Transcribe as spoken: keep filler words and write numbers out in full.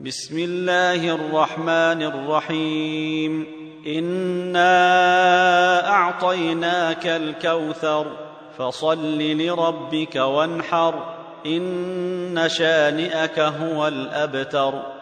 بسم الله الرحمن الرحيم. إنا أعطيناك الكوثر فصل لربك وانحر إن شانئك هو الأبتر.